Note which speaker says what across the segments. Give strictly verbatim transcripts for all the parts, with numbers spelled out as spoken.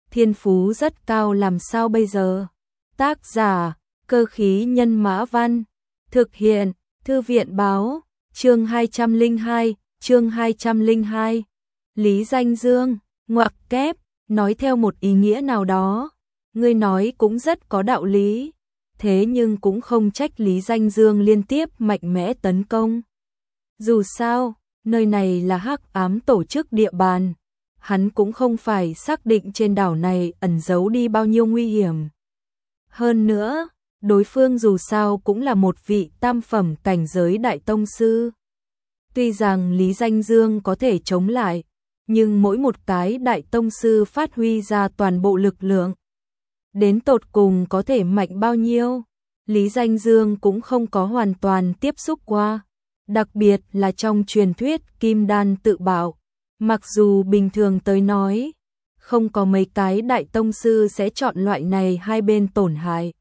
Speaker 1: thiên phú rất cao làm sao bây giờ? Tác giả, Cơ khí nhân mã văn, thực hiện, Thư viện báo, chương hai trăm lẻ hai, chương hai trăm lẻ hai. Lý Danh Dương, ngoặc kép, nói theo một ý nghĩa nào đó, ngươi nói cũng rất có đạo lý, thế nhưng cũng không trách Lý Danh Dương liên tiếp mạnh mẽ tấn công. Dù sao, nơi này là hắc ám tổ chức địa bàn, hắn cũng không phải xác định trên đảo này ẩn giấu đi bao nhiêu nguy hiểm. Hơn nữa, đối phương dù sao cũng là một vị tam phẩm cảnh giới đại tông sư. Tuy rằng Lý Danh Dương có thể chống lại, nhưng mỗi một cái đại tông sư phát huy ra toàn bộ lực lượng, đến tột cùng có thể mạnh bao nhiêu, Lý Danh Dương cũng không có hoàn toàn tiếp xúc qua. Đặc biệt là trong truyền thuyết kim đan tự bạo, mặc dù bình thường tới nói, không có mấy cái đại tông sư sẽ chọn loại này hai bên tổn hại.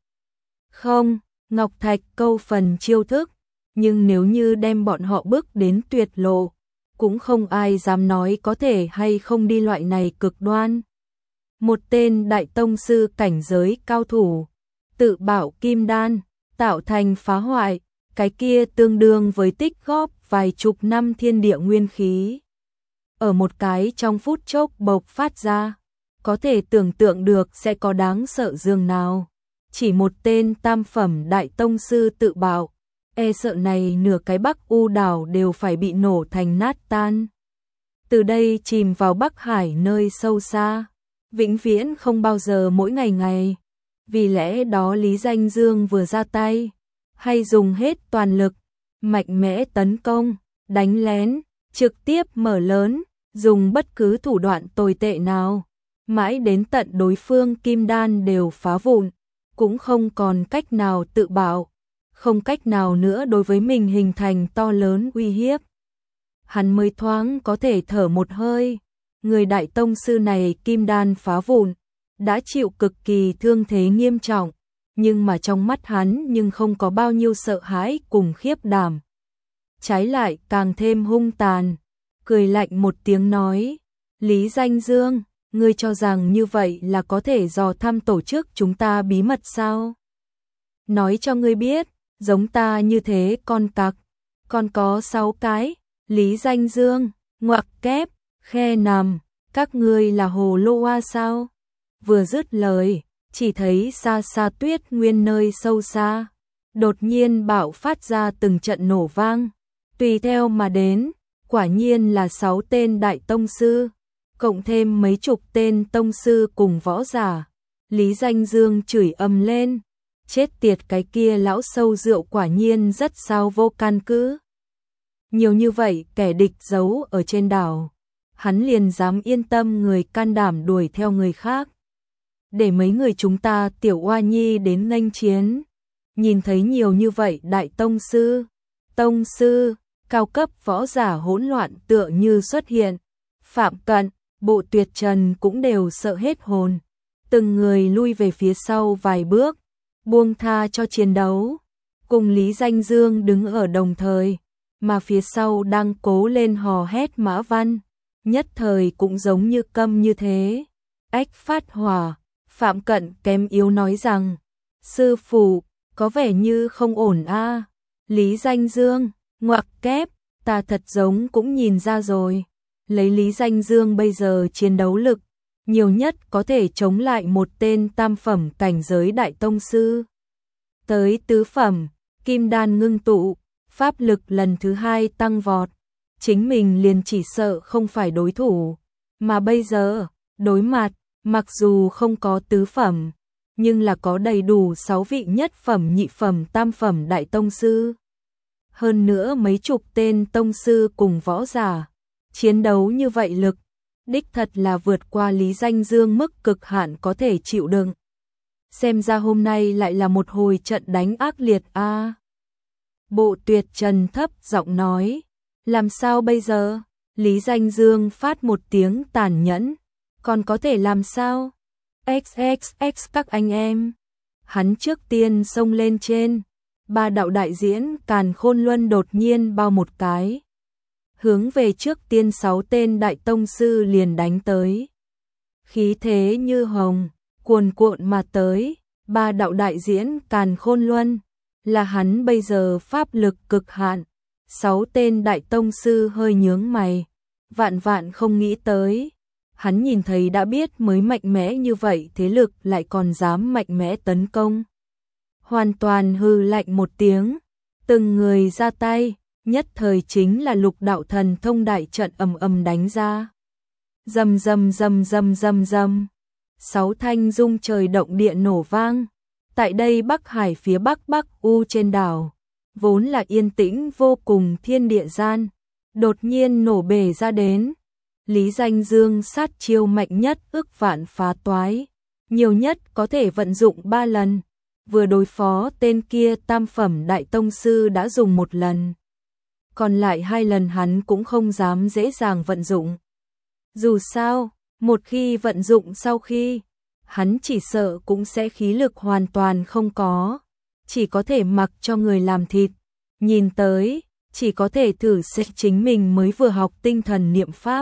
Speaker 1: Không, Ngọc Thạch câu phần chiêu thức, nhưng nếu như đem bọn họ bước đến tuyệt lộ, cũng không ai dám nói có thể hay không đi loại này cực đoan. Một tên đại tông sư cảnh giới cao thủ, tự bạo kim đan, tạo thành phá hoại, cái kia tương đương với tích góp vài chục năm thiên địa nguyên khí. Ở một cái trong phút chốc bộc phát ra, có thể tưởng tượng được sẽ có đáng sợ dường nào. Chỉ một tên tam phẩm đại tông sư tự bạo, e sợ này nửa cái Bắc U đảo đều phải bị nổ thành nát tan. Từ đây chìm vào Bắc Hải nơi sâu xa, vĩnh viễn không bao giờ mỗi ngày ngày. Vì lẽ đó Lý Danh Dương vừa ra tay, hay dùng hết toàn lực, mạnh mẽ tấn công, đánh lén, trực tiếp mở lớn, dùng bất cứ thủ đoạn tồi tệ nào, mãi đến tận đối phương kim đan đều phá vụn, cũng không còn cách nào tự bạo, không cách nào nữa đối với mình hình thành to lớn uy hiếp. Hắn mới thoáng có thể thở một hơi, người đại tông sư này kim đan phá vụn, đã chịu cực kỳ thương thế nghiêm trọng, nhưng mà trong mắt hắn nhưng không có bao nhiêu sợ hãi cùng khiếp đảm. Trái lại càng thêm hung tàn, cười lạnh một tiếng nói, Lý Danh Dương, ngươi cho rằng như vậy là có thể dò thăm tổ chức chúng ta bí mật sao? Nói cho ngươi biết, giống ta như thế con cặc, còn có sáu cái, Lý Danh Dương, ngoặc kép, khe nằm, các ngươi là hồ lô hoa sao? Vừa dứt lời, chỉ thấy xa xa Tuyết Nguyên nơi sâu xa, đột nhiên bạo phát ra từng trận nổ vang, tùy theo mà đến, quả nhiên là sáu tên đại tông sư, cộng thêm mấy chục tên tông sư cùng võ giả. Lý Danh Dương chửi ầm lên, chết tiệt cái kia lão sâu rượu quả nhiên rất sao vô căn cứ. Nhiều như vậy kẻ địch giấu ở trên đảo, hắn liền dám yên tâm người can đảm đuổi theo người khác. Để mấy người chúng ta tiểu oa nhi đến nghênh chiến, nhìn thấy nhiều như vậy đại tông sư, tông sư, cao cấp võ giả hỗn loạn tựa như xuất hiện. Phạm Cận, Bộ Tuyệt Trần cũng đều sợ hết hồn, từng người lui về phía sau vài bước, buông tha cho chiến đấu, cùng Lý Danh Dương đứng ở đồng thời, mà phía sau đang cố lên hò hét Mã Văn, nhất thời cũng giống như câm như thế. Ách phát hỏa, Phạm Cận kém yếu nói rằng, sư phụ, có vẻ như không ổn a. Lý Danh Dương, ngoặc kép, ta thật giống cũng nhìn ra rồi. Lấy Lý Danh Dương bây giờ chiến đấu lực, nhiều nhất có thể chống lại một tên tam phẩm cảnh giới đại tông sư. Tới tứ phẩm, kim đan ngưng tụ, pháp lực lần thứ hai tăng vọt, chính mình liền chỉ sợ không phải đối thủ. Mà bây giờ, đối mặt, mặc dù không có tứ phẩm, nhưng là có đầy đủ sáu vị nhất phẩm nhị phẩm tam phẩm đại tông sư. Hơn nữa mấy chục tên tông sư cùng võ giả. Chiến đấu như vậy lực, đích thật là vượt qua Lý Danh Dương mức cực hạn có thể chịu đựng. Xem ra hôm nay lại là một hồi trận đánh ác liệt a. À. Bộ Tuyệt Trần thấp giọng nói, làm sao bây giờ? Lý Danh Dương phát một tiếng tàn nhẫn, còn có thể làm sao? ích ích ích các anh em. Hắn trước tiên xông lên trên, ba đạo đại diễn Càn Khôn Luân đột nhiên bao một cái, hướng về trước tiên sáu tên đại tông sư liền đánh tới. khí thế như hồng, cuồn cuộn mà tới, ba đạo đại diễn Càn Khôn Luân, là hắn bây giờ pháp lực cực hạn. Sáu tên đại tông sư hơi nhướng mày, vạn vạn không nghĩ tới. Hắn nhìn thấy đã biết mới mạnh mẽ như vậy thế lực lại còn dám mạnh mẽ tấn công. Hoàn toàn hừ lạnh một tiếng, từng người ra tay, nhất thời chính là lục đạo thần thông đại trận ầm ầm đánh ra. Rầm rầm rầm rầm rầm rầm, sáu thanh rung trời động địa nổ vang. Tại đây Bắc Hải phía bắc Bắc U trên đảo, vốn là yên tĩnh vô cùng thiên địa gian, đột nhiên nổ bể ra đến. Lý Danh Dương sát chiêu mạnh nhất ức vạn phá toái, nhiều nhất có thể vận dụng ba lần. Vừa đối phó tên kia tam phẩm đại tông sư đã dùng một lần, còn lại hai lần hắn cũng không dám dễ dàng vận dụng. Dù sao, một khi vận dụng sau khi, hắn chỉ sợ cũng sẽ khí lực hoàn toàn không có, chỉ có thể mặc cho người làm thịt. Nhìn tới, chỉ có thể thử xét chính mình mới vừa học tinh thần niệm pháp.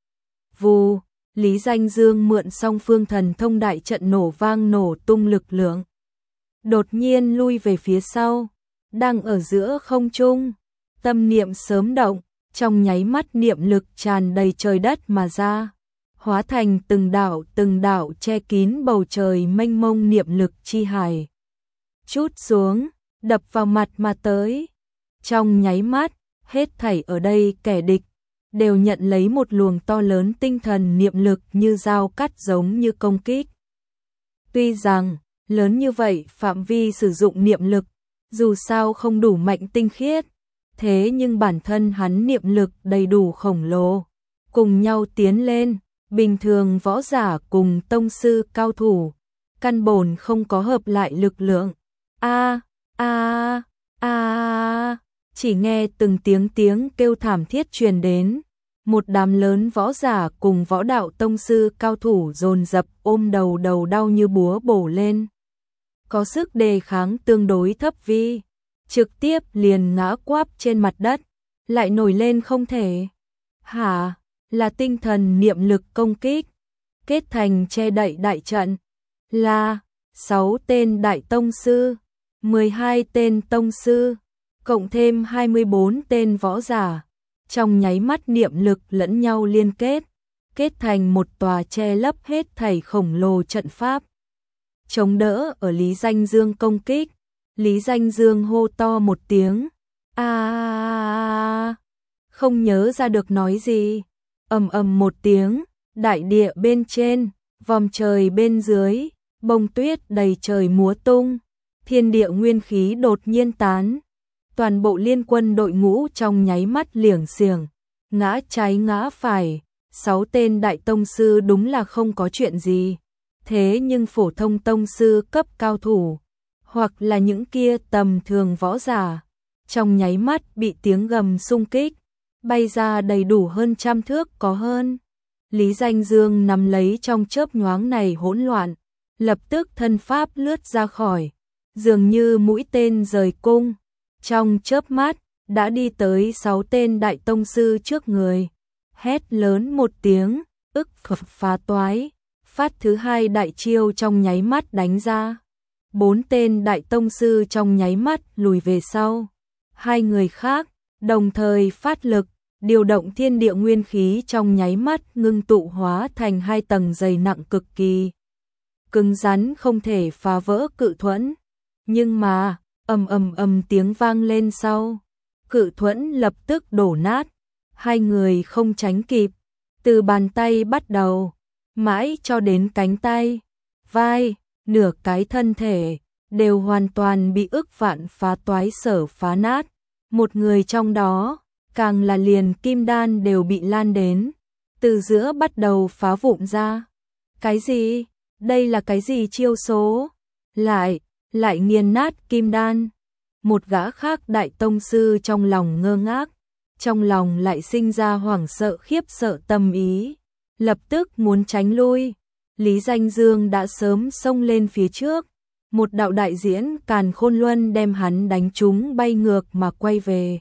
Speaker 1: Vù, Lý Danh Dương mượn song phương thần thông đại trận nổ vang nổ tung lực lượng. Đột nhiên lui về phía sau, đang ở giữa không trung, tâm niệm sớm động, trong nháy mắt niệm lực tràn đầy trời đất mà ra, hóa thành từng đạo từng đạo che kín bầu trời mênh mông niệm lực chi hải. Chút xuống, đập vào mặt mà tới. Trong nháy mắt, hết thảy ở đây kẻ địch đều nhận lấy một luồng to lớn tinh thần niệm lực như dao cắt giống như công kích. Tuy rằng, lớn như vậy phạm vi sử dụng niệm lực, dù sao không đủ mạnh tinh khiết, thế nhưng bản thân hắn niệm lực đầy đủ khổng lồ, cùng nhau tiến lên, bình thường võ giả cùng tông sư cao thủ, căn bổn không có hợp lại lực lượng. A a a, chỉ nghe từng tiếng tiếng kêu thảm thiết truyền đến, một đám lớn võ giả cùng võ đạo tông sư cao thủ dồn dập ôm đầu đầu đau như búa bổ lên. Có sức đề kháng tương đối thấp vi, trực tiếp liền ngã quáp trên mặt đất, lại nổi lên không thể. Hả, là tinh thần niệm lực công kích, kết thành che đậy đại trận, là sáu tên đại tông sư, mười hai tên tông sư, cộng thêm hai mươi bốn tên võ giả, trong nháy mắt niệm lực lẫn nhau liên kết, kết thành một tòa che lấp hết thảy khổng lồ trận pháp. Chống đỡ ở Lý Danh Dương công kích, Lý Danh Dương hô to một tiếng, a, không nhớ ra được nói gì, ầm ầm một tiếng, đại địa bên trên, vòm trời bên dưới, bông tuyết đầy trời múa tung, thiên địa nguyên khí đột nhiên tán. Toàn bộ liên quân đội ngũ trong nháy mắt liểng xiềng, ngã trái ngã phải, sáu tên đại tông sư đúng là không có chuyện gì. Thế nhưng phổ thông tông sư cấp cao thủ, hoặc là những kia tầm thường võ giả, trong nháy mắt bị tiếng gầm xung kích, bay ra đầy đủ hơn trăm thước có hơn. Lý Danh Dương nắm lấy trong chớp nhoáng này hỗn loạn, lập tức thân pháp lướt ra khỏi, dường như mũi tên rời cung. Trong chớp mắt, đã đi tới sáu tên đại tông sư trước người. Hét lớn một tiếng, ức phá toái, phát thứ hai đại chiêu trong nháy mắt đánh ra. Bốn tên đại tông sư trong nháy mắt lùi về sau. Hai người khác, đồng thời phát lực, điều động thiên địa nguyên khí trong nháy mắt ngưng tụ hóa thành hai tầng dày nặng cực kỳ. Cứng rắn không thể phá vỡ cự thuẫn. Nhưng mà, ầm ầm ầm tiếng vang lên sau, cự thuẫn lập tức đổ nát, hai người không tránh kịp, từ bàn tay bắt đầu, mãi cho đến cánh tay, vai, nửa cái thân thể, đều hoàn toàn bị ức vạn phá toái sở phá nát, một người trong đó, càng là liền kim đan đều bị lan đến, từ giữa bắt đầu phá vụn ra. Cái gì? Đây là cái gì chiêu số? Lại lại nghiền nát kim đan. Một gã khác đại tông sư trong lòng ngơ ngác, trong lòng lại sinh ra hoảng sợ khiếp sợ tâm ý, lập tức muốn tránh lui. Lý Danh Dương đã sớm xông lên phía trước, một đạo đại diễn Càn Khôn Luân đem hắn đánh trúng bay ngược mà quay về.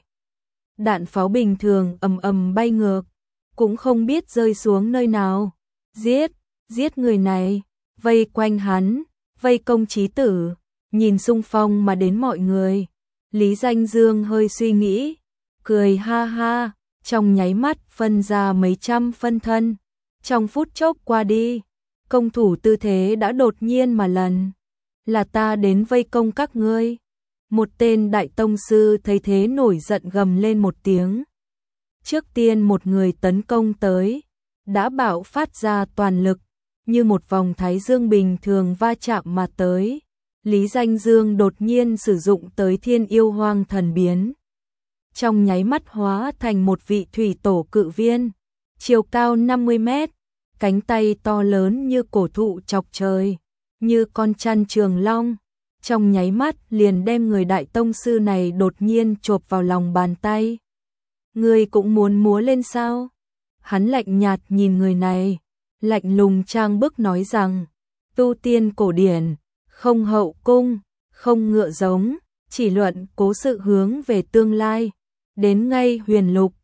Speaker 1: Đạn pháo bình thường ầm ầm bay ngược, cũng không biết rơi xuống nơi nào. Giết, giết người này, vây quanh hắn, vây công chí tử, nhìn xung phong mà đến mọi người. Lý Danh Dương hơi suy nghĩ, cười ha ha, trong nháy mắt phân ra mấy trăm phân thân. Trong phút chốc qua đi, công thủ tư thế đã đột nhiên mà lần. Là ta đến vây công các ngươi. Một tên đại tông sư thấy thế nổi giận gầm lên một tiếng. Trước tiên một người tấn công tới, đã bạo phát ra toàn lực, như một vòng thái dương bình thường va chạm mà tới. Lý Danh Dương đột nhiên sử dụng tới Thiên Yêu Hoang Thần Biến. Trong nháy mắt hóa thành một vị thủy tổ cự viên, chiều cao năm mươi mét, cánh tay to lớn như cổ thụ chọc trời, như con chăn trường long. Trong nháy mắt liền đem người đại tông sư này đột nhiên chộp vào lòng bàn tay. Ngươi cũng muốn múa lên sao? Hắn lạnh nhạt nhìn người này, lạnh lùng trang bức nói rằng, tu tiên cổ điển, không hậu cung, không ngựa giống, chỉ luận cố sự hướng về tương lai, đến ngay huyền lục,